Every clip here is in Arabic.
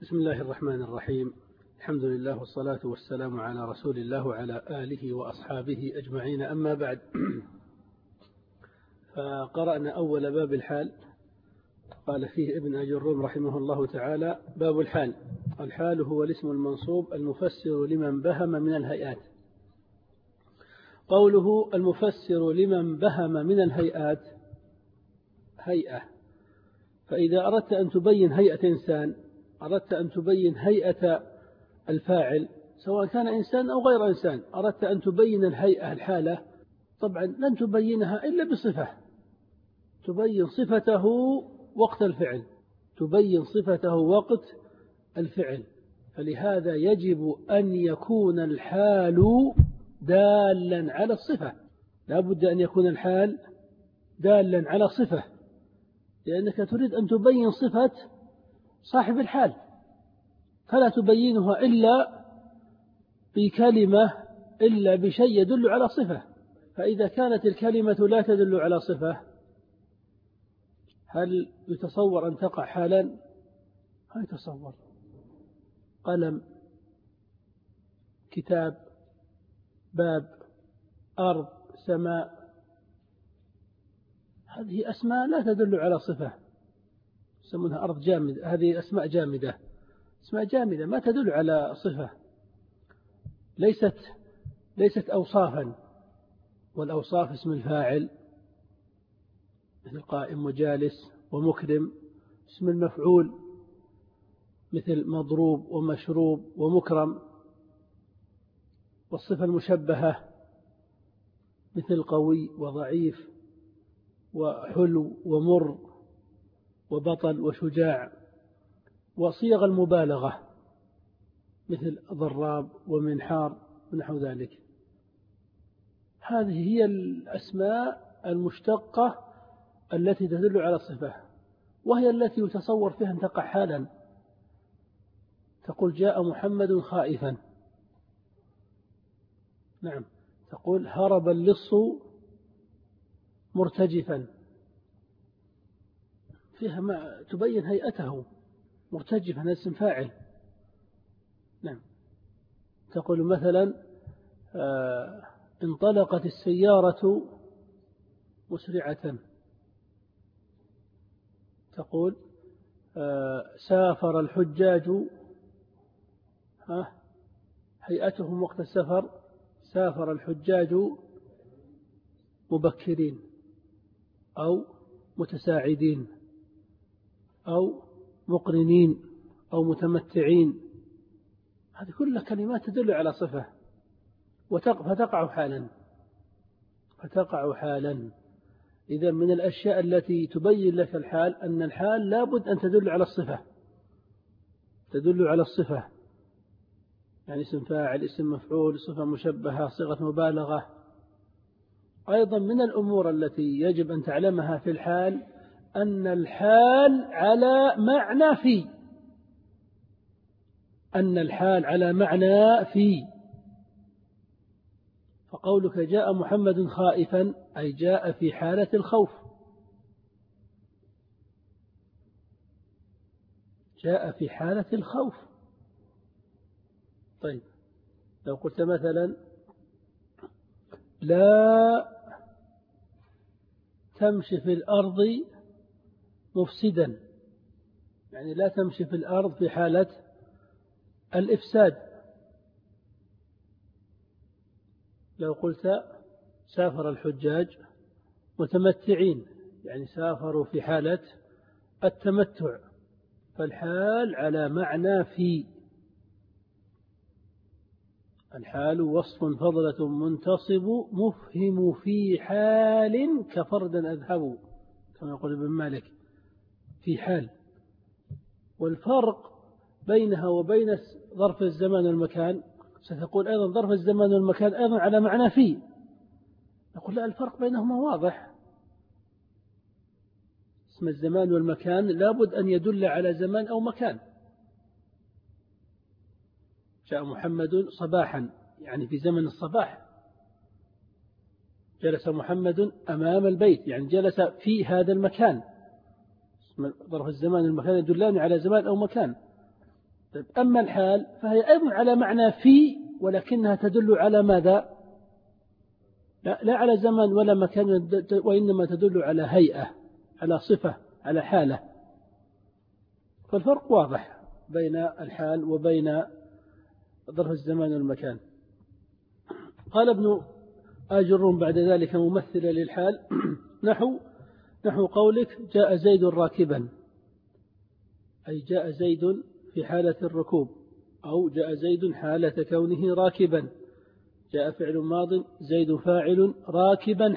بسم الله الرحمن الرحيم. الحمد لله والصلاة والسلام على رسول الله وعلى آله وأصحابه أجمعين، أما بعد. فقرأنا أول باب الحال، قال فيه ابن أجروم رحمه الله تعالى: باب الحال. الحال هو الاسم المنصوب المفسر لمن بهم من الهيئات. قوله المفسر لمن بهم من الهيئات، هيئة، فإذا أردت أن تبين هيئة إنسان، أردت أن تبين هيئة الفاعل سواء كان إنسان أو غير إنسان، أردت أن تبين الهيئة الحالة، طبعا لن تبينها إلا بصفة، تبين صفته وقت الفعل، تبين صفته وقت الفعل. فلهذا يجب أن يكون الحال دالا على الصفة، لا بد أن يكون الحال دالا على صفة، لأنك تريد أن تبين صفة صاحب الحال، فلا تبينها إلا بكلمة، إلا بشيء يدل على صفة. فإذا كانت الكلمة لا تدل على صفة، هل يتصور أن تقع حالا؟ لا يتصور. قلم، كتاب، باب، أرض، سماء، هذه أسماء لا تدل على صفة، يسمونها أرض جامدة، هذه أسماء جامدة، أسماء جامدة ما تدل على صفة، ليست أوصافا. والأوصاف اسم الفاعل مثل قائم وجالس ومكرم، اسم المفعول مثل مضروب ومشروب ومكرم، والصفة المشبهة مثل قوي وضعيف وحلو ومر وبطل وشجاع، وصيغ المبالغة مثل ضراب ومنحار ونحو ذلك. هذه هي الأسماء المشتقة التي تدل على الصفة، وهي التي يتصور فيها أن تقع حالا. تقول جاء محمد خائفا، نعم. تقول هرب اللص مرتجفا، فيها ما تبين هيئته، مرتجفا اسم فاعل، نعم. تقول مثلا انطلقت السيارة مسرعة، تقول سافر الحجاج، هيئتهم وقت السفر، سافر الحجاج مبكرين أو متساعدين أو مقرنين أو متمتعين. هذه كلها كلمات تدل على صفة، فتقع حالا. إذا من الأشياء التي تبين لك الحال أن الحال لابد أن تدل على الصفة، تدل على الصفة، يعني اسم فاعل، اسم مفعول، صفة مشبهة، صيغة مبالغة. أيضا من الأمور التي يجب أن تعلمها في الحال أن الحال على معنى في، أن الحال على معنى في. فقولك جاء محمد خائفا أي جاء في حالة الخوف، جاء في حالة الخوف. طيب لو قلت مثلا لا تمشي في الأرض مفسدا، يعني لا تمشي في الأرض في حالة الإفساد. لو قلت سافر الحجاج متمتعين، يعني سافروا في حالة التمتع، فالحال على معنى في. الحال وصف فضلة منتصب مفهم في حال كفردا أذهب، كما يقول ابن مالك في حال. والفرق بينها وبين ظرف الزمان والمكان، ستقول أيضا ظرف الزمان والمكان أيضا على معنى في، نقول لا، الفرق بينهما واضح. اسم الزمان والمكان لابد أن يدل على زمان أو مكان. جاء محمد صباحا، يعني في زمن الصباح. جلس محمد أمام البيت، يعني جلس في هذا المكان. ظرف الزمان والمكان يدلان على زمان أو مكان. طيب أما الحال فهي أيضا على معنى في، ولكنها تدل على ماذا؟ لا على زمن ولا مكان، وإنما تدل على هيئة، على صفة، على حالة. فالفرق واضح بين الحال وبين ظرف الزمان والمكان. قال ابن آجر بعد ذلك ممثلا للحال نحو قولك جاء زيد راكبا، أي جاء زيد في حالة الركوب، أو جاء زيد حالة كونه راكبا. جاء فعل ماض، زيد فاعل، راكبا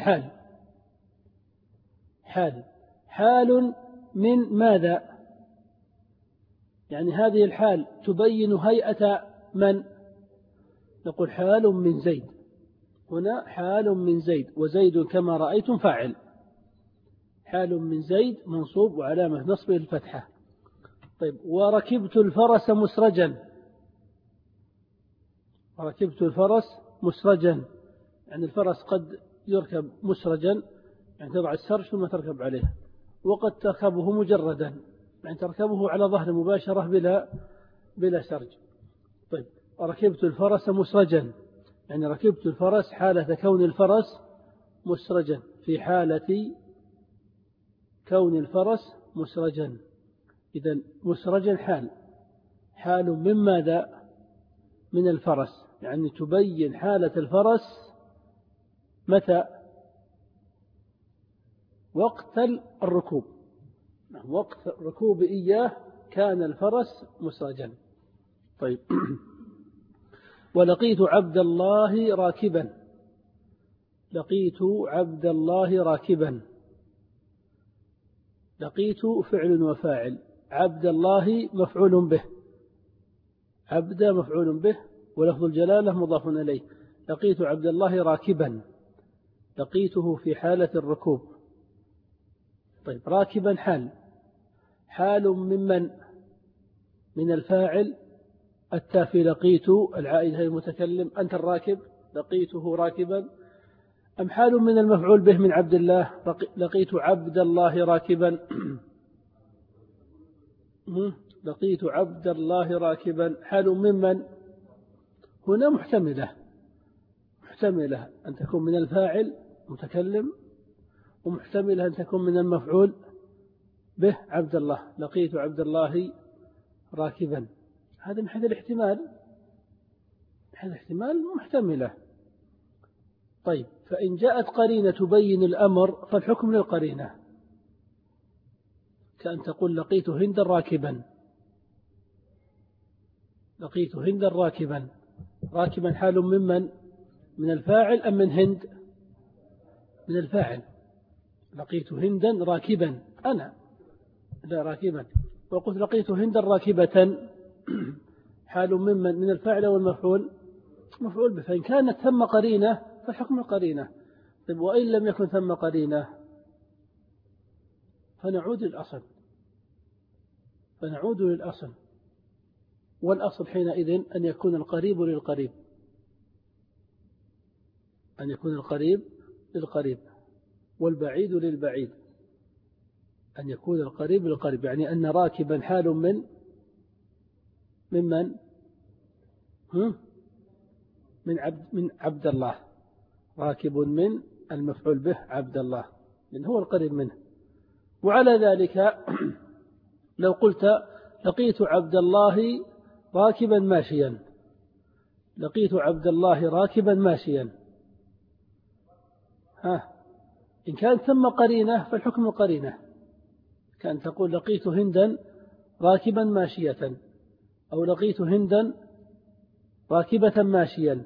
حال من ماذا؟ يعني هذه الحال تبين هيئة من؟ نقول حال من زيد. هنا حال من زيد، وزيد كما رأيتم فاعل. حال من زيد منصوب وعلامة نصبه الفتحة. طيب وركبت الفرس مسرجا. ركبت الفرس مسرجا، يعني الفرس قد يركب مسرجا، يعني تضع السرج ثم تركب عليه، وقد تركبه مجردا، يعني تركبه على ظهر مباشرة بلا سرج. طيب ركبت الفرس مسرجا، يعني ركبت الفرس حالة كون الفرس مسرجا، في حالة كون الفرس مسرجا. إذن مسرجا حال من ماذا؟ من الفرس، يعني تبين حالة الفرس متى؟ وقت الركوب، وقت الركوب إياه كان الفرس مسرجا. طيب ولقيت عبد الله راكبا. لقيت عبد الله راكبا. لقيت فعل وفاعل، عبد الله مفعول به، عبد مفعول به، ولفظ الجلالة مضاف إليه. لقيت عبد الله راكبا، لقيته في حالة الركوب. طيب راكبا حال ممن؟ من الفاعل التافي لقيت العائد هي المتكلم، أنت الراكب لقيته راكبا، أم حال من المفعول به من عبد الله لقيت عبد الله راكبا؟ لقيت عبد الله راكبا حال ممن؟ هنا محتملة أن تكون من الفاعل متكلم، ومحتملة أن تكون من المفعول به عبد الله. لقيت عبد الله راكبا، هذا من حيث الاحتمال، محتملة. طيب فإن جاءت قرينة تبين الأمر فالحكم للقرينة، كأن تقول لقيت هندا راكبا. لقيت هندا راكبا، راكبا حال ممن؟ من الفاعل أم من هند؟ من الفاعل. لقيت هندا راكبا، أنا لا راكبا. وقلت لقيت هندا راكبة حال ممن؟ من الفاعل والمفعول؟ مفعول به. فإن كانت ثم قرينة فالحكم القرينة. طيب وإن لم يكن ثم قرينة فنعود للأصل. والأصل حينئذ أن يكون القريب للقريب، أن يكون القريب للقريب والبعيد للبعيد، أن يكون القريب للقريب، يعني أن راكبا حال ممن؟ من عبد الله. راكب من المفعول به عبد الله، من هو القريب منه. وعلى ذلك لو قلت لقيت عبد الله راكبا ماشيا، لقيت عبد الله راكبا ماشيا، إن كانت ثم قرينة فالحكم قرينة، كان تقول لقيت هندا راكبا ماشية، أو لقيت هندا راكبة ماشيا،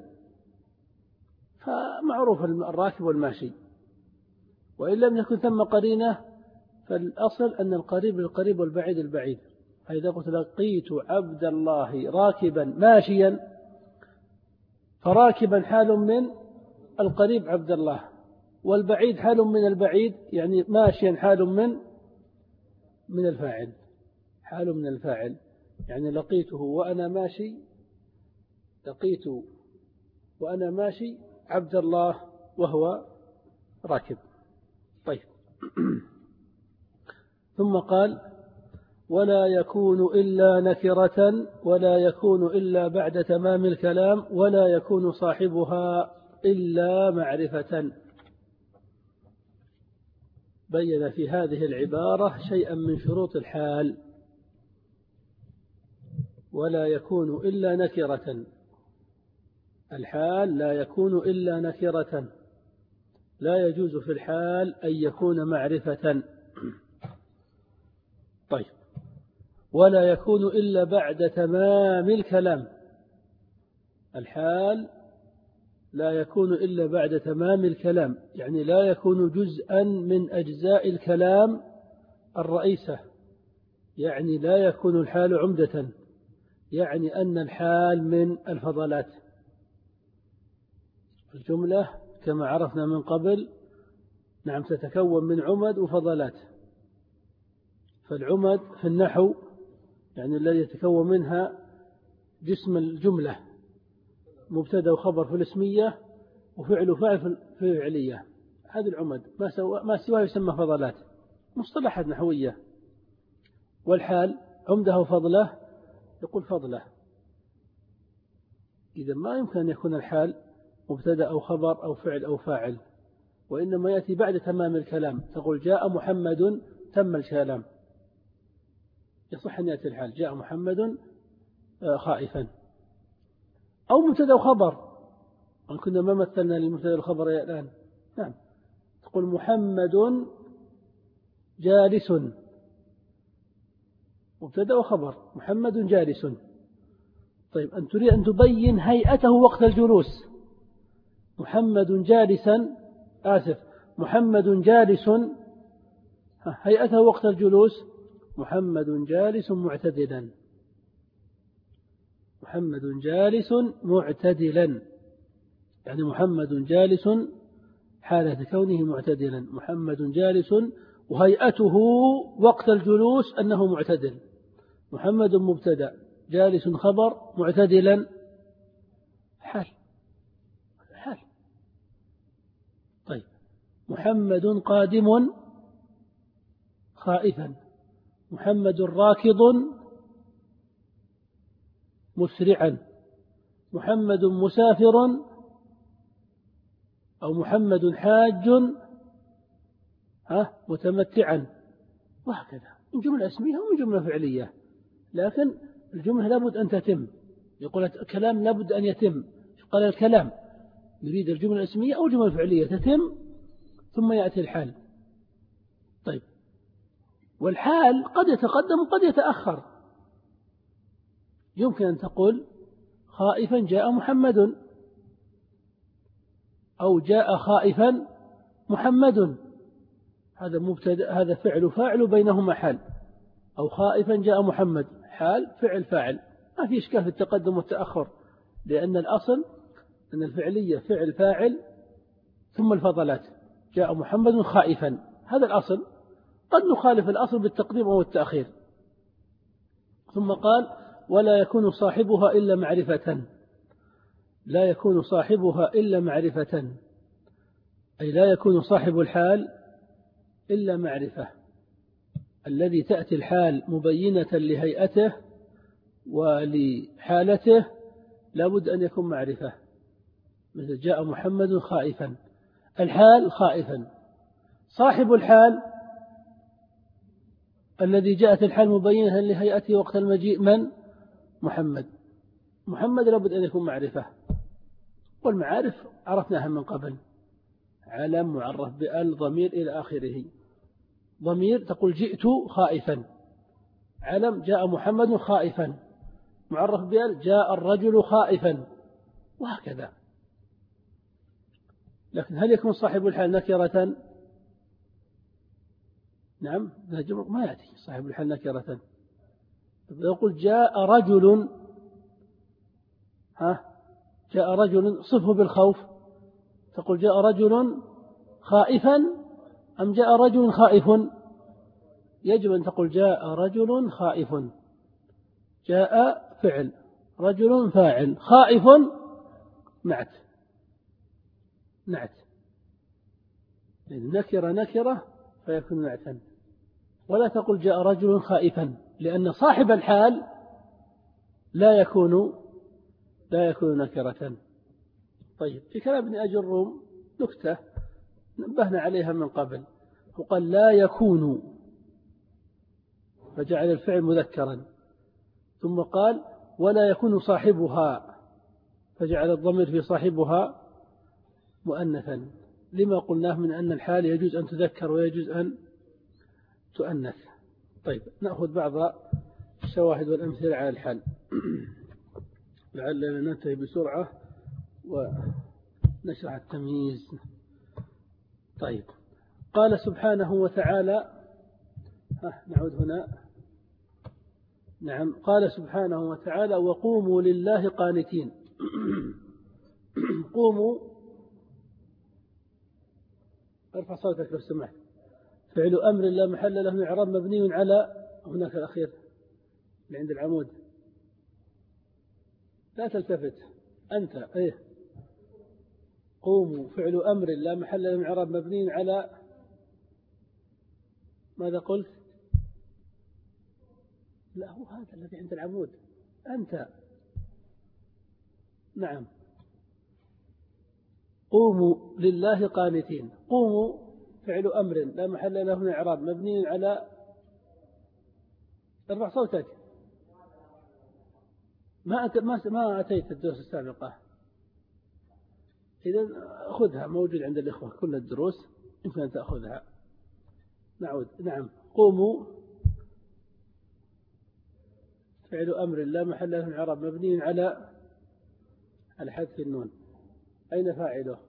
فمعروف الراكب والماشي. وإن لم يكن ثم قرينة فالأصل أن القريب للقريب والبعيد البعيد. فإذا قلت لقيت عبد الله راكبا ماشيا، فراكبا حال من القريب عبد الله، والبعيد حال من البعيد، يعني ماشيا حال من الفاعل، حال من الفاعل، يعني لقيته وأنا ماشي، لقيت وأنا ماشي عبد الله وهو راكب. طيب ثم قال ولا يكون إلا نكرة، ولا يكون إلا بعد تمام الكلام، ولا يكون صاحبها إلا معرفة. بين في هذه العبارة شيئا من شروط الحال. ولا يكون إلا نكرة، الحال لا يكون إلا نكرة، لا يجوز في الحال أن يكون معرفة. طيب، ولا يكون إلا بعد تمام الكلام، الحال لا يكون إلا بعد تمام الكلام، يعني لا يكون جزءا من أجزاء الكلام الرئيسة، يعني لا يكون الحال عمدة، يعني أن الحال من الفضلات. الجملة كما عرفنا من قبل نعم تتكون من عمد وفضلات. فالعمد في النحو يعني الذي يتكون منها جسم الجملة، مبتدأ وخبر في الاسمية وفعل وفاعل في الفعلية، هذا العمد، ما سواه يسمى فضلات، مصطلحات نحوية. والحال عمده وفضله يقول فضله. إذا ما يمكن أن يكون الحال مبتدأ أو خبر أو فعل أو فاعل، وإنما يأتي بعد تمام الكلام. تقول جاء محمد، تم الكلام، يصح أن يأتي الحال جاء محمد خائفا. أو مبتدأ وخبر، كنا ما مثلنا للمبتدأ والخبر الآن. نعم، تقول محمد جالس، مبتدأ وخبر، محمد جالس. طيب، أن تريد أن تبين هيئته وقت الجلوس، محمد جالسا، محمد جالس، هيئته وقت الجلوس محمد جالس معتدلا، محمد جالس معتدلا، يعني محمد جالس حالة كونه معتدلا، محمد جالس، وهيئته وقت الجلوس أنه معتدل. محمد مبتدأ، جالس خبر، معتدلا حال. طيب، محمد قادم خائفا، محمد راكض مسرعا، محمد مسافر، أو محمد حاج متمتعا، وهكذا من جملة اسمية ومن جملة فعلية. لكن الجملة لابد أن تتم، يقول الكلام لابد أن يتم. قال الكلام يريد الجملة الاسمية أو الجملة الفعلية تتم ثم يأتي الحال. طيب، والحال قد يتقدم وقد يتأخر. يمكن أن تقول خائفا جاء محمد، أو جاء خائفا محمد، هذا مبتدأ، هذا فعل فاعل بينهما حال. أو خائفا جاء محمد، حال فعل فاعل، ما في إشكال في التقدم والتأخر، لأن الأصل أن الفعلية فعل فاعل ثم الفضلات. جاء محمد خائفا، هذا الأصل. قد نخالف الأصل بالتقديم أو التأخير. ثم قال ولا يكون صاحبها إلا معرفة، لا يكون صاحبها إلا معرفة، أي لا يكون صاحب الحال إلا معرفة. الذي تأتي الحال مبينة لهيئته ولحالته لابد أن يكون معرفة. مثل جاء محمد خائفا، الحال خائفا. صاحب الحال الذي جاءت الحال مبينة لهيئته وقت المجيء من؟ محمد. محمد لابد أن يكون معرفة. والمعارف عرفناها من قبل، علم معرف بأل ضمير إلى آخره. ضمير تقول جئت خائفا، علم جاء محمد خائفا، معرف بأل جاء الرجل خائفا، وهكذا. لكن هل يكون صاحب الحال نكرة؟ نعم، ما يأتي صاحب الحال نكرة. يقول جاء رجل، جاء رجل صفه بالخوف، تقول جاء رجل خائفا أم جاء رجل خائف؟ يجب أن تقول جاء رجل خائف. جاء فعل، رجل فاعل، خائف نعت. نكرة فيكون نعتا. ولا تقل جاء رجل خائفا، لأن صاحب الحال لا يكون نكرة. طيب، في كلام ابن أبي الروم نكتة نبهنا عليها من قبل، وقال لا يكون، فجعل الفعل مذكرا، ثم قال ولا يكون صاحبها، فجعل الضمير في صاحبها مؤنثا، لما قلناه من أن الحال يجوز أن تذكر ويجوز أن تؤنث. طيب، نأخذ بعض الشواهد والأمثلة على الحال لعلنا ننتهي بسرعة ونشرح التمييز. طيب، قال سبحانه وتعالى، نعود هنا. نعم، قال سبحانه وتعالى وقوموا لله قانتين. قوموا، ارفع صوتك لو سمحت. فعل أمر لا محل له من إعراب مبني على، هناك الأخير اللي عند العمود، لا تلتفت أنت. إيه، قوموا فعل أمر لا محل له من إعراب مبني على، ماذا قلت؟ لا، هو هذا الذي عند العمود أنت. نعم، قوموا لله قانتين. قوموا فعل أمر لا محل له من إعراب مبني على، ارفع صوتك. ما أتيت الدروس السابقة، إذا خذها، موجود عند الإخوة كل الدروس، يمكن أن تأخذها. نعود. نعم، قوموا فعل أمر لا محل له من إعراب مبني على حذف النون. أين فاعله؟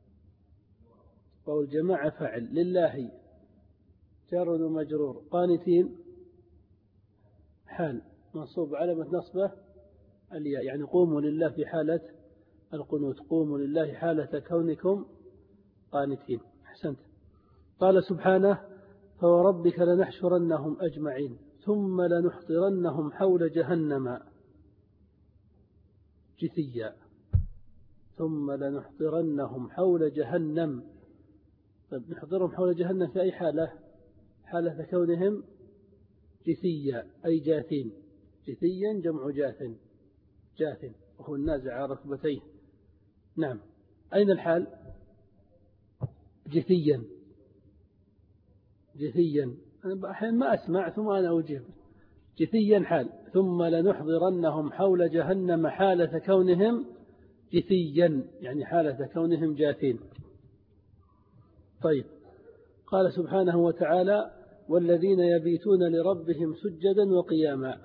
والجماعة فاعل، لله جار ومجرور، قانتين حال منصوب علامة نصبه الياء، يعني قوموا لله في حالة القنوت، قوموا لله حالة كونكم قانتين. أحسنت. قال سبحانه فوربك لنحشرنهم أجمعين ثم لنحضرنهم حول جهنم جثيا. ثم لنحضرنهم حول جهنم. طيب، نحضرهم حول جهنم في أي حالة؟ حالة كونهم جثيا أي جاثين. جثيا جمع جاث وهو النازع على ركبتيه. نعم، أين الحال؟ جثيا. أنا أحيانا ما أسمع ثم أنا أجيب. جثيا حال. ثم لنحضرنهم حول جهنم حالة كونهم جثيا، يعني حالة كونهم جاثين. طيب، قال سبحانه وتعالى والذين يبيتون لربهم سجدا وقياما.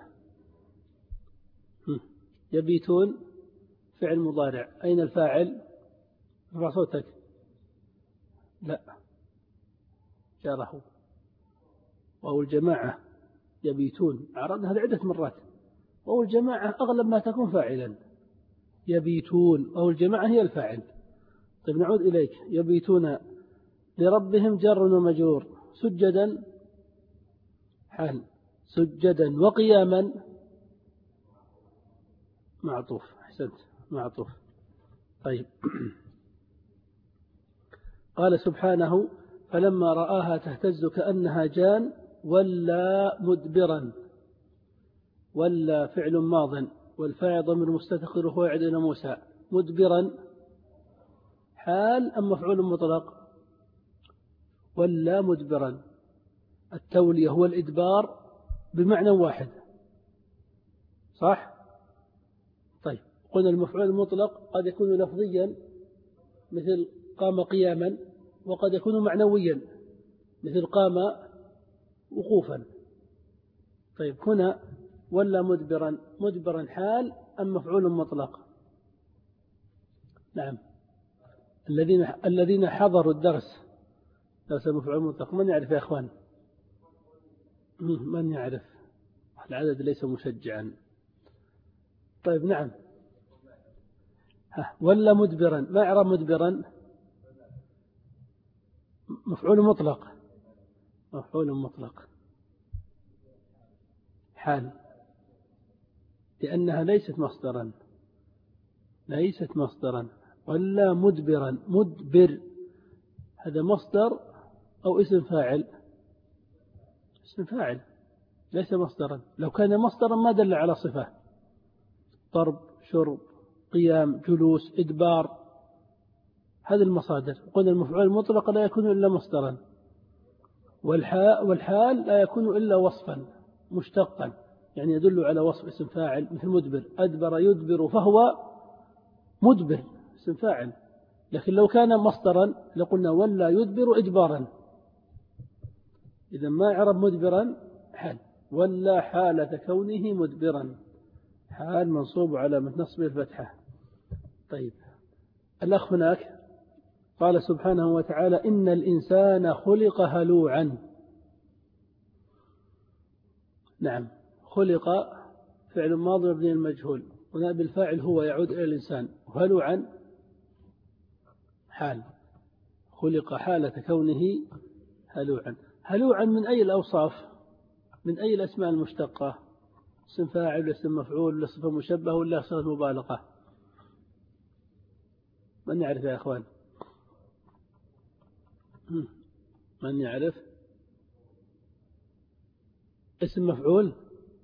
يبيتون فعل مضارع، أين الفاعل؟ ارفع صوتك. لا، جاره. وهو الجماعة يبيتون، عرضنا هذا عدة مرات. وهو الجماعة أغلب ما تكون فاعلا. يبيتون وهو الجماعة هي الفاعل. طيب، نعود إليك. يبيتون لربهم جر ومجرور، سجدا حال، سجدا وقياما معطوف. أحسنت، معطوف. طيب، قال سبحانه فلما رآها تهتز كأنها جان ولا مدبرا. ولا فعل ماض والفاعل ضمير مستتر وهو يعود إلى موسى. مدبرا حال أم مفعول مطلق؟ ولا مدبرا. التولية هو الإدبار بمعنى واحد، صح؟ طيب، قلنا المفعول المطلق قد يكون لفظيا مثل قام قياما، وقد يكون معنويا مثل قام وقوفا. طيب، هنا ولا مدبرا حال أم مفعول مطلق؟ نعم، الذين حضروا الدرس درس مفعول مطلق، من يعرف يا أخوان؟ من يعرف؟ العدد ليس مشجعا. طيب، نعم. ولا مدبرا، ما إعراب مدبرا؟ مفعول مطلق حال، لأنها ليست مصدرا. ولا مدبرا، مدبر هذا مصدر أو اسم فاعل؟ اسم فاعل ليس مصدرا. لو كان مصدرا ما دل على صفة. ضرب، شرب، قيام، جلوس، إدبار، هذه المصادر. قلنا المفعول المطلق لا يكون إلا مصدرا، والحال لا يكون إلا وصفا مشتقا، يعني يدل على وصف اسم فاعل، مثل مدبر، أدبر يدبر فهو مدبر، اسم فاعل. لكن لو كان مصدرا لقلنا ولا يدبر إدبارا. إذا ما عرب مدبرا حال، ولا حالة كونه مدبرا، حال منصوب على نصب الفتحة. طيب الأخ هناك قال سبحانه وتعالى إن الإنسان خلق هلوعا. نعم، خلق فعل ماضي مبني المجهول، ونائب الفاعل هو يعود إلى الإنسان، وهلوعا حال، خلق حالة كونه هلوعا. هلوعا من أي الأوصاف؟ من أي الأسماء المشتقة؟ اسم فاعل ولا اسم مفعول ولا صفة مشبهة ولا صفة مبالغة؟ من يعرف يا أخوان؟ من يعرف؟ اسم مفعول،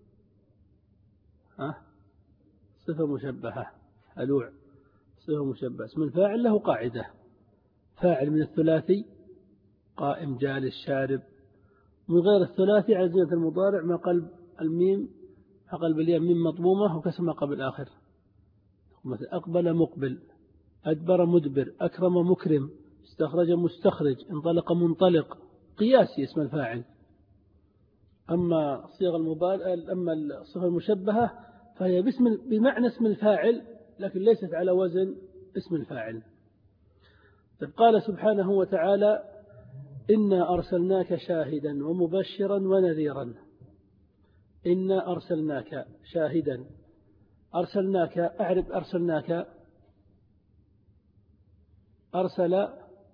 صفة مشبهة، هلوع صفة مشبهة. اسم الفاعل له قاعدة، فاعل من الثلاثي، قائم، جالس، شارب. من غير الثلاثي على زينة المضارع ما قلب الميم، قلب الياء ميم مضمومة وكسر ما قبل الآخر، مثل أقبل مقبل، أدبر مدبر، أكرم مكرم، استخرج مستخرج، انطلق منطلق، قياسي اسم الفاعل. أما صيغ أما الصفة المشبهة فهي بمعنى اسم الفاعل لكن ليست على وزن اسم الفاعل. قال سبحانه وتعالى إنا أرسلناك شاهدا ومبشرا ونذيرا. إنا أرسلناك شاهدا، أرسلناك، أعرف أرسلناك، أرسل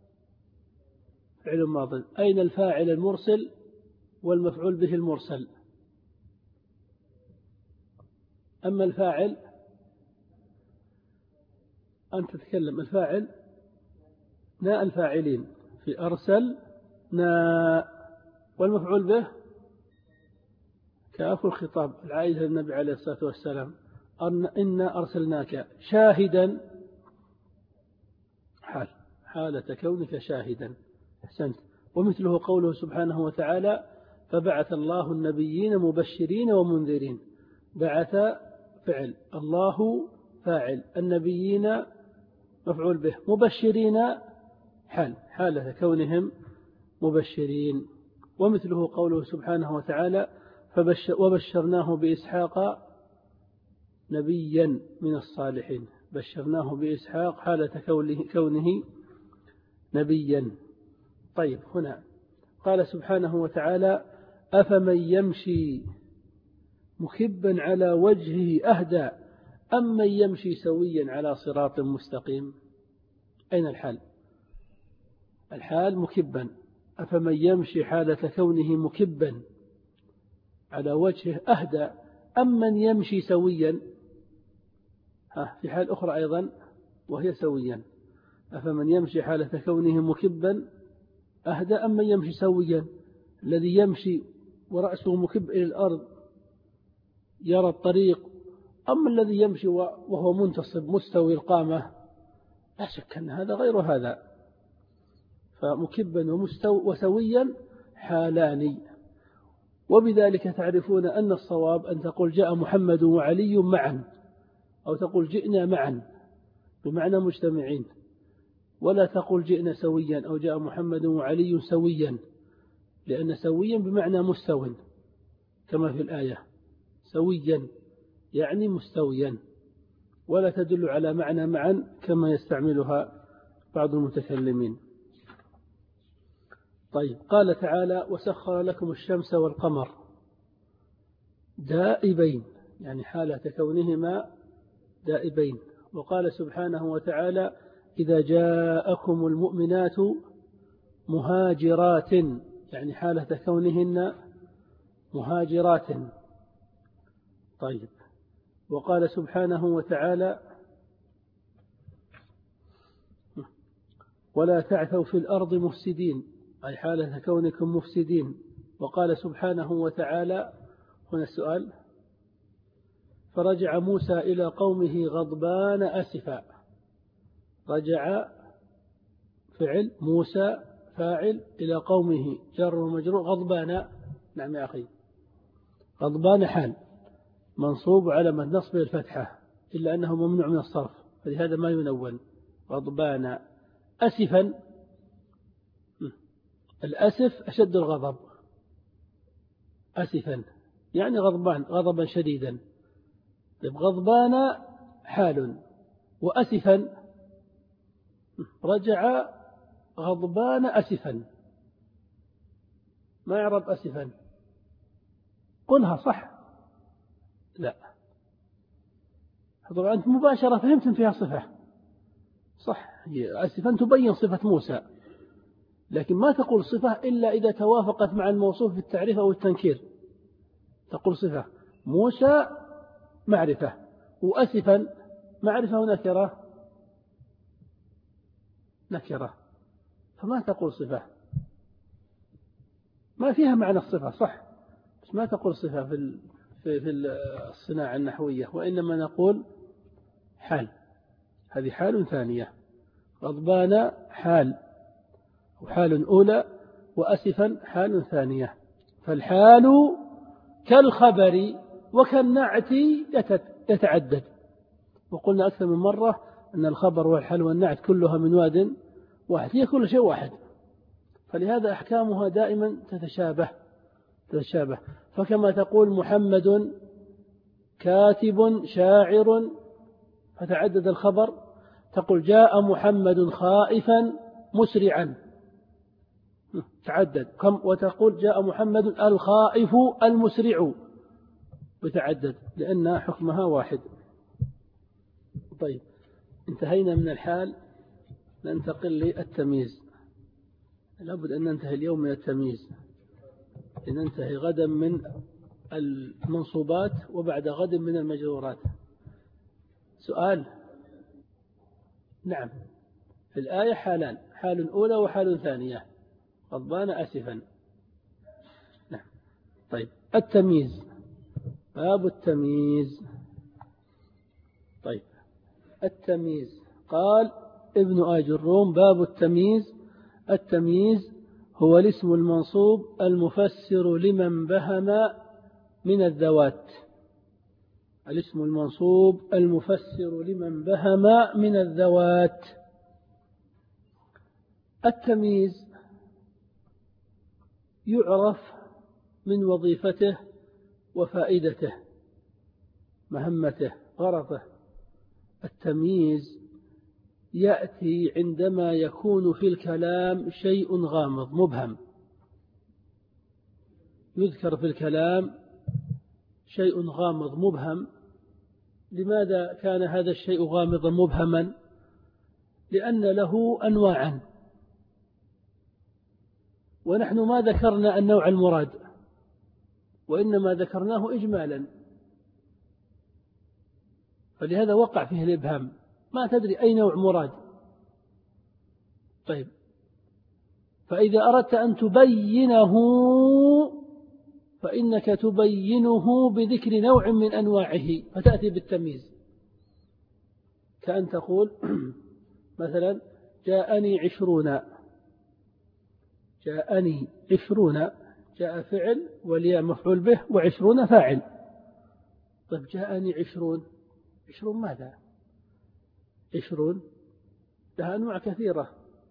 فعل ماضي، أين الفاعل المرسل والمفعول به المرسل؟ أما الفاعل أنت تتكلم، الفاعل ناء الفاعلين في أرسل ناء، والمفعول به كاف الخطاب العائد للنبي عليه الصلاة والسلام. إنا أرسلناك شاهدا حالة كونك شاهدا. أحسنت. ومثله قوله سبحانه وتعالى فبعث الله النبيين مبشرين ومنذرين. بعث فعل، الله فاعل، النبيين مفعول به، مبشرين حالة كونهم مبشرين. ومثله قوله سبحانه وتعالى وبشرناه بإسحاق نبيا من الصالحين. بشرناه بإسحاق حالة كونه نبيا. طيب هنا قال سبحانه وتعالى أفمن يمشي مكبا على وجهه أهدى أم من يمشي سويا على صراط مستقيم؟ أين الحال؟ الحال مكبا. أفمن يمشي حالة كونه مكبا على وجهه أهدى أم من يمشي سويا؟ في حال أخرى أيضا وهي سويا. أفمن يمشي حالة كونه مكبا أهدى أم من يمشي سويا؟ الذي يمشي ورأسه مكب إلى الأرض يرى الطريق، أما الذي يمشي وهو منتصب مستوي القامة؟ لا شك أن هذا غير هذا. فمكبا وسويا حالان. وبذلك تعرفون أن الصواب أن تقول جاء محمد وعلي معا، أو تقول جئنا معا بمعنى مجتمعين، ولا تقول جئنا سويا أو جاء محمد وعلي سويا، لأن سويا بمعنى مستو كما في الآية، سويا يعني مستويا، ولا تدل على معنى معا كما يستعملها بعض المتكلمين. طيب قال تعالى وسخر لكم الشمس والقمر دائبين، يعني حالة كونهما دائبين. وقال سبحانه وتعالى إذا جاءكم المؤمنات مهاجرات، يعني حالة كونهن مهاجرات. طيب وقال سبحانه وتعالى ولا تعثوا في الأرض مفسدين، أي حالة كونكم مفسدين. وقال سبحانه وتعالى هنا السؤال: فرجع موسى إلى قومه غضبان أسفا. رجع فعل، موسى فاعل، إلى قومه جر ومجرور، غضبان. نعم يا أخي، غضبان حال منصوب علامة نصبه الفتحة، إلا أنه ممنوع من الصرف فلهذا ما ينون. غضبان. أسفا، الأسف أشد الغضب. أسفا يعني غضبان، غضبا شديدا. غضبان حال، وأسفا رجع غضبان أسفا. ما يعرب أسفا؟ قلها صح. لا، طبعا أنت مباشرة فهمت فيها صفة صح. أسفا تبين صفة موسى، لكن ما تقول صفة إلا إذا توافقت مع الموصوف في التعريف أو التنكير. تقول صفة موسى معرفة، وأسفا معرفة ونكرة، نكرة، فما تقول صفة، ما فيها معنى الصفة صح، بس ما تقول صفة في الصناعة النحوية، وإنما نقول حال. هذه حال ثانية. غضبان حال وحال أولى، وأسفا حال ثانية. فالحال كالخبر وكالنعت يتعدد. وقلنا أكثر من مرة أن الخبر والحال والنعت كلها من واد واحد، هي كل شيء واحد، فلهذا أحكامها دائما تتشابه. فكما تقول محمد كاتب شاعر فتعدد الخبر، تقول جاء محمد خائفا مسرعا تعدد، وتقول جاء محمد الخائف المسرع بتعدد، لأن حكمها واحد. طيب، انتهينا من الحال، ننتقل للتمييز. لابد أن ننتهي اليوم من التمييز، لننتهي غدا من المنصوبات وبعد غد من المجرورات. سؤال؟ نعم، في الآية حالان، حال أولى وحال ثانية. غضبان أسفا. نعم. طيب، التمييز، باب التمييز. طيب، التمييز قال ابن آج الروم: باب التمييز. التمييز هو الاسم المنصوب المفسر لمن بهم من الذوات. الاسم المنصوب المفسر لمن بهم من الذوات. التمييز يعرف من وظيفته وفائدته، مهمته، غرضه. التمييز يأتي عندما يكون في الكلام شيء غامض مبهم. يذكر في الكلام شيء غامض مبهم. لماذا كان هذا الشيء غامضا مبهما؟ لأن له أنواعا، ونحن ما ذكرنا النوع المراد، وإنما ذكرناه إجمالا، فلهذا وقع فيه الإبهام، ما تدري أي نوع مراد. طيب، فإذا أردت أن تبينه فإنك تبينه بذكر نوع من أنواعه، فتأتي بالتمييز. كأن تقول مثلا جاءني 20. جاءني 20، جاء فعل والياء مفعول به و20 فاعل. طيب، جاءني 20 ماذا؟ 20 لها أنواع كثيرة،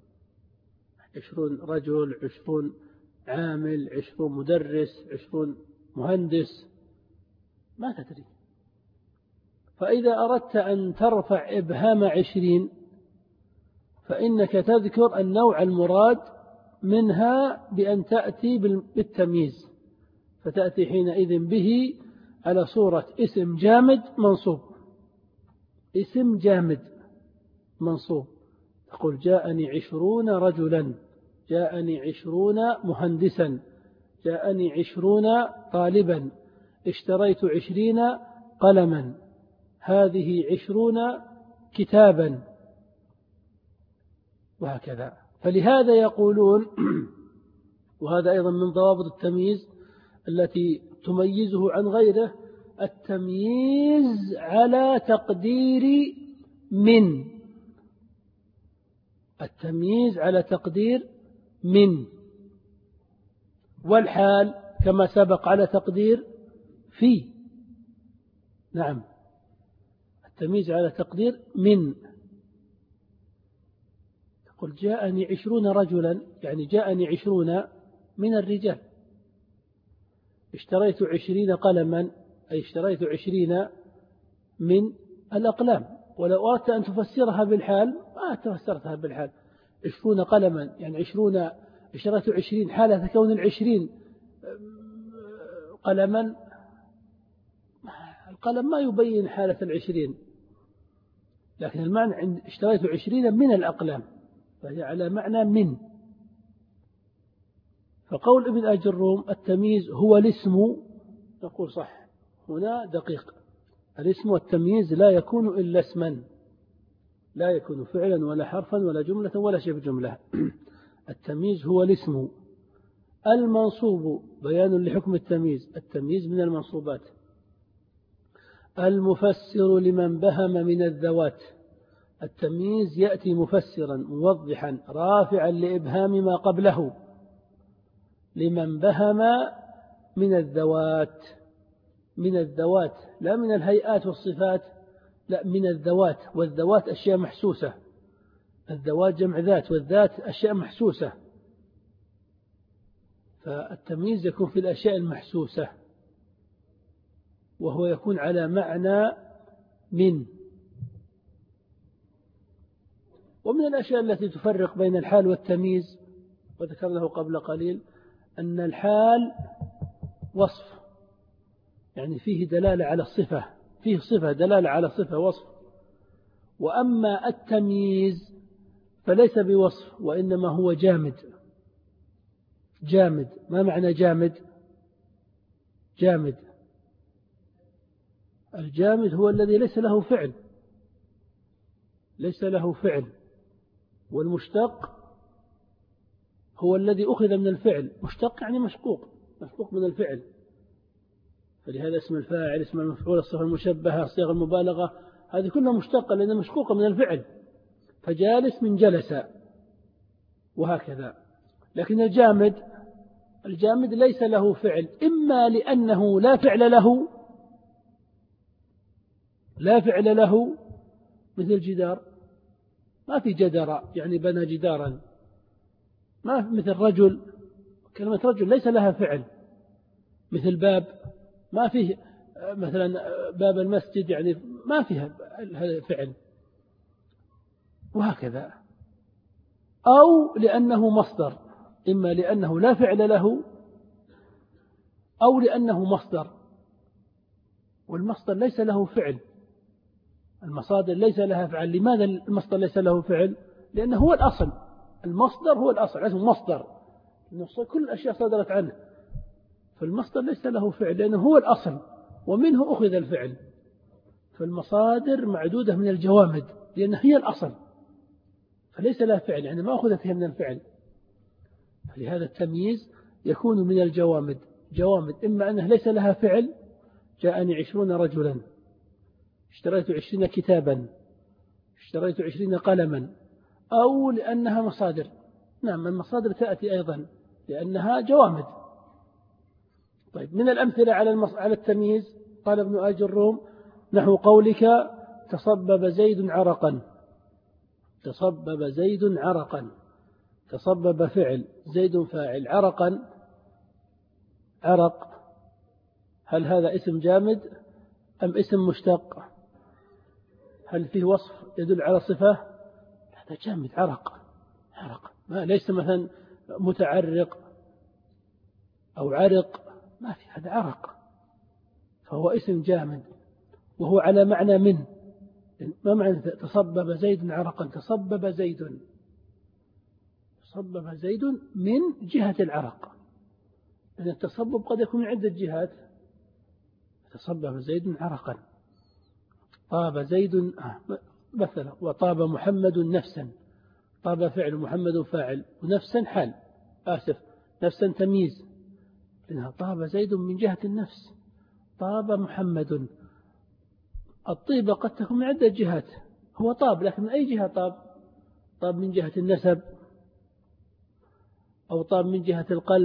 20 رجل، 20 عامل، 20 مدرس، 20 مهندس، ما تدري. فإذا أردت أن ترفع إبهام 20 فإنك تذكر النوع المراد منها بأن تأتي بالتمييز، فتأتي حينئذ به على صورة اسم جامد منصوب. اسم جامد منصوب، تقول جاءني 20 رجلا، جاءني 20 مهندسا، جاءني 20 طالبا، اشتريت 20 قلما، هذه 20 كتابا، وهكذا. فلهذا يقولون وهذا أيضا من ضوابط التمييز التي تميزه عن غيره، التمييز على تقدير من، التمييز على تقدير من، والحال كما سبق على تقدير في. نعم، التمييز على تقدير من. تقول جاءني 20 رجلا، يعني جاءني 20 من الرجال. اشتريت 20 قلما، أي اشتريت 20 من الأقلام. ولو أردت أن تفسرها بالحال ما تفسرتها بالحال. 20 قلما يعني 20، اشتريت 20 حالة كون 20 قلما. القلم ما يبين حالة 20، لكن المعنى عند اشتريت 20 من الأقلام، فهي على معنى من. فقول ابن أجروم التمييز هو الاسم، نقول صح، هنا دقيق. الاسم والتمييز لا يكون إلا اسما، لا يكون فعلا ولا حرفا ولا جملة ولا شبه جملة. التمييز هو الاسم. المنصوب بيان لحكم التمييز، التمييز من المنصوبات. المفسر لمن بهم من الذوات، التمييز يأتي مفسرا موضحا رافعا لإبهام ما قبله. لمن بهم من الذوات، من الذوات لا من الهيئات والصفات، لا من الذوات، والذوات أشياء محسوسة. الذوات جمع ذات، والذات أشياء محسوسة، فالتمييز يكون في الأشياء المحسوسة، وهو يكون على معنى من. ومن الأشياء التي تفرق بين الحال والتمييز وذكرناه قبل قليل أن الحال وصف، يعني فيه دلالة على الصفة، فيه صفة دلالة على صفة وصف. وأما التمييز فليس بوصف، وإنما هو جامد. جامد، ما معنى جامد؟ جامد، الجامد هو الذي ليس له فعل، ليس له فعل. والمشتق هو الذي أخذ من الفعل، مشتق يعني مشقوق، مشقوق من الفعل. فلهذا اسم الفاعل، اسم المفعول، الصفة المشبهة، صيغ المبالغة، هذه كلها مشتقة لأنها مشقوقة من الفعل. فجالس من جلس وهكذا. لكن الجامد، الجامد ليس له فعل، إما لأنه لا فعل له، لا فعل له، مثل جدار، ما في جدر يعني بنى جدارا، ما مثل رجل، كلمة رجل ليس لها فعل. مثل باب، ما فيه مثلا باب المسجد يعني ما فيها فعل، وهكذا. أو لأنه مصدر، إما لأنه لا فعل له أو لأنه مصدر، والمصدر ليس له فعل. المصادر ليس لها فعل. لماذا المصدر ليس له فعل؟ لأنه هو الأصل، المصدر هو الأصل، اسمه مصدر، كل الأشياء صدرت عنه. فالمصدر ليس له فعل لأنه هو الأصل، ومنه أخذ الفعل. فالمصادر معدودة من الجوامد لأنها هي الأصل، فليس لها فعل، يعني ما أخذت هي من الفعل. فلهذا التمييز يكون من الجوامد. جوامد إما أنها ليس لها فعل، جاءني 20 رجلا، اشتريت 20 كتابا، اشتريت 20 قلما، أو لأنها مصادر. نعم، المصادر تأتي أيضا لأنها جوامد. طيب، من الأمثلة على التمييز قال ابن أجروم نحو قولك تصبب زيد عرقا. تصبب زيد عرقا، تصبب فعل، زيد فاعل، عرقا عرق، هل هذا اسم جامد أم اسم مشتق؟ هل فيه وصف يدل على صفة؟ هذا جامد، عرق، عرق، ما ليس مثلا متعرق أو عرق، ما في، هذا عرق، فهو اسم جامد وهو على معنى من. ما معنى تصبب زيد عرقا؟ تصبب زيد، تصبب زيد من جهة العرق، لأن التصبب قد يكون من عدة جهات. تصبب زيد عرقا، طاب زيد مثلا، وطاب محمد نفسا. طاب فعل، محمد فاعل، ونفسا حال، نفسا تمييز، لأنها طاب زيد من جهة النفس، طاب محمد. الطيبة قد تكون من عدة جهات، هو طاب لكن من أي جهة طاب؟ طاب من جهة النسب، أو طاب من جهة القلب،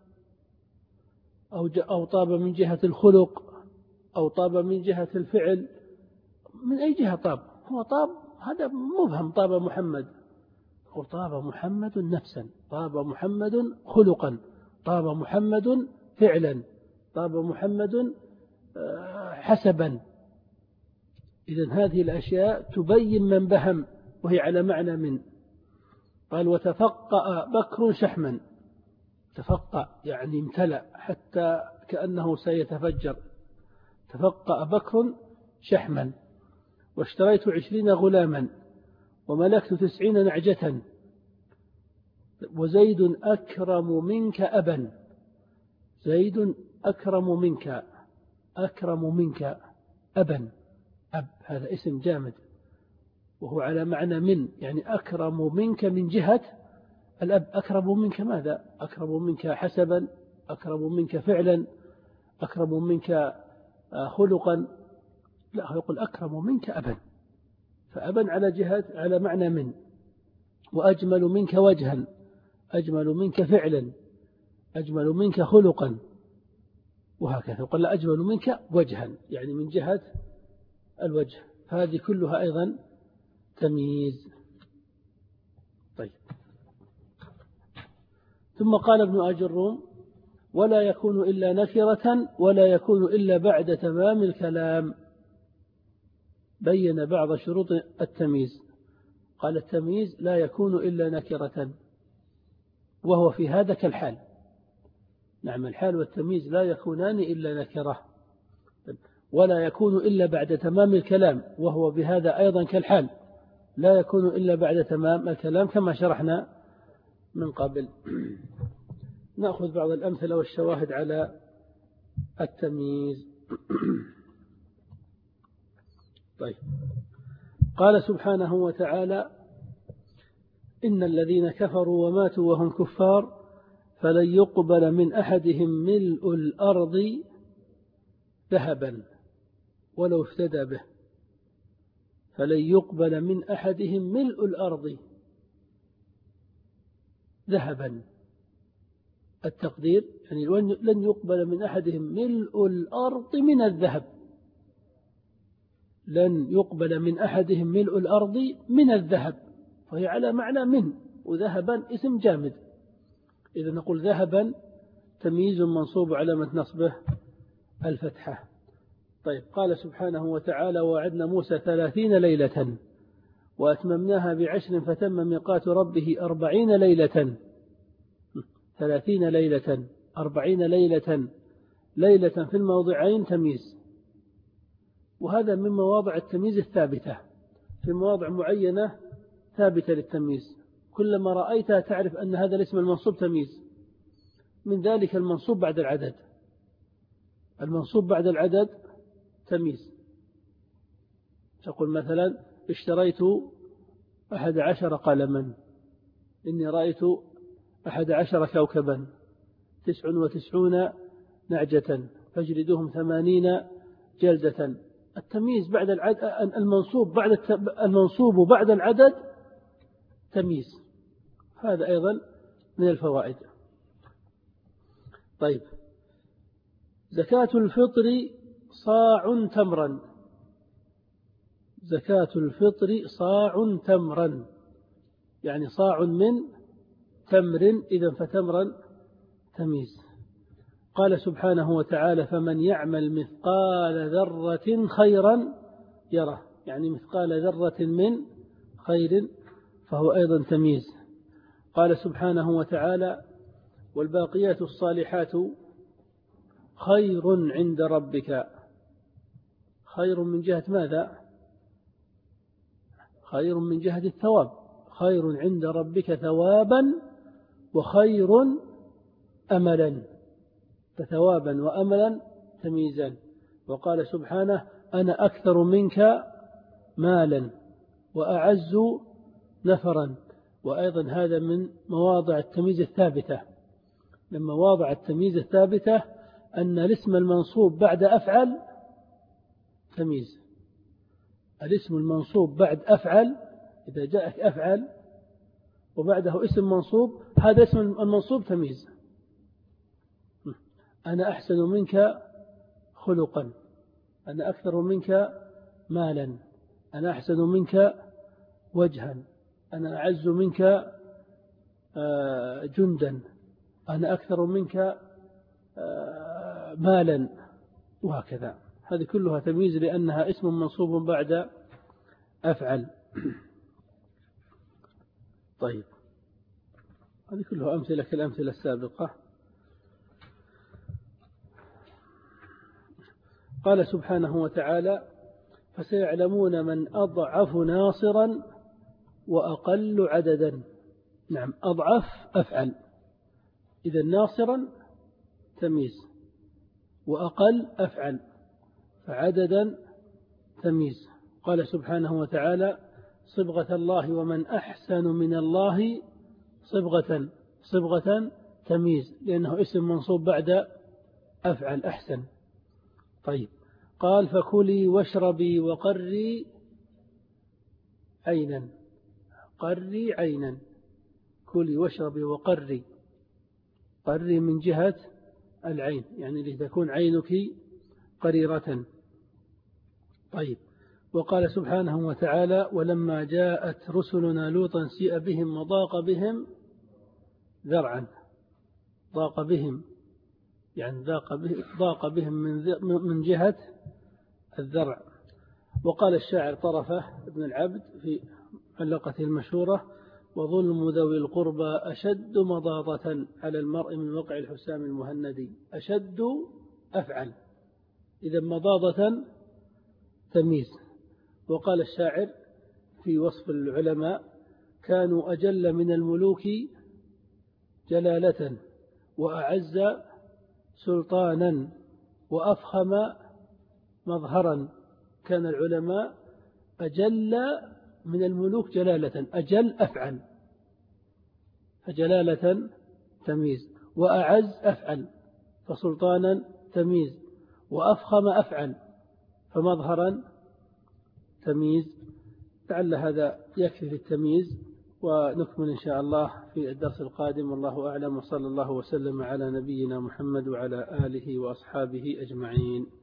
أو طاب من جهة الخلق، أو طاب من جهة الفعل. من أي جهة طاب؟ هو طاب، هذا مبهم. طاب محمد، طاب محمد نفسا، طاب محمد خلقا، طاب محمد فعلا، طاب محمد حسبا. إذن هذه الأشياء تبين من بهم، وهي على معنى من. قال وتفقأ بكر شحما، تفقأ يعني امتلأ حتى كأنه سيتفجر. تفقأ بكر شحما، واشتريت 20 غلاما، وملكت 90 نعجة، وزيد أكرم منك أبا. زيد أكرم منك، أكرم منك أبا. أب هذا اسم جامد، وهو على معنى من، يعني أكرم منك من جهة الأب. أكرم منك ماذا؟ أكرم منك حسبا، أكرم منك فعلا، أكرم منك خلقا. لا، هو يقول أكرم منك أبا، فأبا على جهة على معنى من. وأجمل منك وجها، أجمل منك فعلا، أجمل منك خلقا، وهكذا. يقول لا، أجمل منك وجها يعني من جهة الوجه. هذه كلها أيضا تمييز. طيب، ثم قال ابن أجروم ولا يكون إلا نكرة ولا يكون إلا بعد تمام الكلام. بين بعض شروط التمييز. قال التمييز لا يكون إلا نكرة، وهو في هذا كالحال. نعم، الحال والتمييز لا يكونان إلا نكرة. ولا يكون إلا بعد تمام الكلام، وهو بهذا أيضا كالحال، لا يكون إلا بعد تمام الكلام كما شرحنا من قبل. نأخذ بعض الأمثلة والشواهد على التمييز. طيب، قال سبحانه وتعالى إن الذين كفروا وماتوا وهم كفار فلن يقبل من أحدهم ملء الأرض ذهبا ولو افتدى به. فلن يقبل من أحدهم ملء الأرض ذهبا. التقدير يعني لن يقبل من أحدهم ملء الأرض من الذهب. لن يقبل من أحدهم ملء الأرض من الذهب، فهي على معنى من، وذهبا اسم جامد. إذا نقول ذهبا تمييز منصوب علامة نصبه الفتحة. طيب، قال سبحانه وتعالى وعدنا موسى 30 ليلة وأتممناها ب10 فتم ميقات ربه 40 ليلة. 30 ليلة 40 ليلة، ليلة في الموضعين تمييز، وهذا من مواضع التمييز الثابتة. في مواضع معينة ثابتة للتمييز، كلما رأيتها تعرف أن هذا الاسم المنصوب تمييز. من ذلك المنصوب بعد العدد. المنصوب بعد العدد تمييز. تقول مثلا اشتريت 11 قلما، إني رأيت 11 كوكبا، 99 نعجة، فاجلدوهم 80 جلدة. التمييز بعد العدد، المنصوب بعد العدد تمييز. هذا أيضا من الفوائد. طيب، زكاة الفطر صاع تمرا. زكاة الفطر صاع تمرا يعني صاع من تمر، إذا فتمرا تمييز. قال سبحانه وتعالى فمن يعمل مثقال ذرة خيرا يره، يعني مثقال ذرة من خير، فهو أيضا تمييز. قال سبحانه وتعالى والباقيات الصالحات خير عند ربك. خير من جهة ماذا؟ خير من جهة الثواب. خير عند ربك ثوابا وخير أملا، فثوابا وأملا تمييزان. وقال سبحانه أنا أكثر منك مالا وأعز نفرا، وأيضا هذا من مواضع التمييز الثابتة. من مواضع التمييز الثابتة أن الاسم المنصوب بعد أفعل تمييز. الاسم المنصوب بعد أفعل، إذا جاءك أفعل وبعده اسم منصوب، هذا اسم المنصوب تمييز. أنا أحسن منك خلقا، أنا أكثر منك مالا، أنا أحسن منك وجها، أنا أعز منك جندا، أنا أكثر منك مالا، وهكذا. هذه كلها تمييز لأنها اسم منصوب بعد أفعل. طيب، هذه كلها أمثلة كالأمثلة السابقة. قال سبحانه وتعالى: فسيعلمون من أضعف ناصرا وأقل عددا. نعم، أضعف أفعل، إذا ناصرا تمييز، وأقل أفعل، فعددا تمييز. قال سبحانه وتعالى: صبغة الله ومن أحسن من الله صبغة. صبغة تمييز لأنه اسم منصوب بعد أفعل أحسن. طيب، قال: فكلي واشربي وقري عينا. قري عينا، كلي واشربي وقري. قري من جهة العين، يعني لتكون عينك قريرة. طيب، وقال سبحانه وتعالى: ولما جاءت رسلنا لوطا سيء بهم وضاق بهم ذرعا. ضاق بهم يعني ضاق بهم من جهة الذرع. وقال الشاعر طرفة ابن العبد في علقته المشهورة: وظلم ذوي القربى أشد مضاضة على المرء من وقع الحسام المهندي. أشد أفعل، إذا مضاضة تمييز. وقال الشاعر في وصف العلماء: كانوا أجل من الملوك جلالة وأعز سلطانا وأفخم مظهرا. كان العلماء أجل من الملوك جلالة، أجل أفعل، فجلالة تمييز، وأعز أفعل، فسلطانا تمييز، وأفخم أفعل، فمظهرا تمييز. لعل هذا يكفي في التمييز، ونكمل إن شاء الله في الدرس القادم. والله أعلم، وصلى الله وسلم على نبينا محمد وعلى آله وأصحابه أجمعين.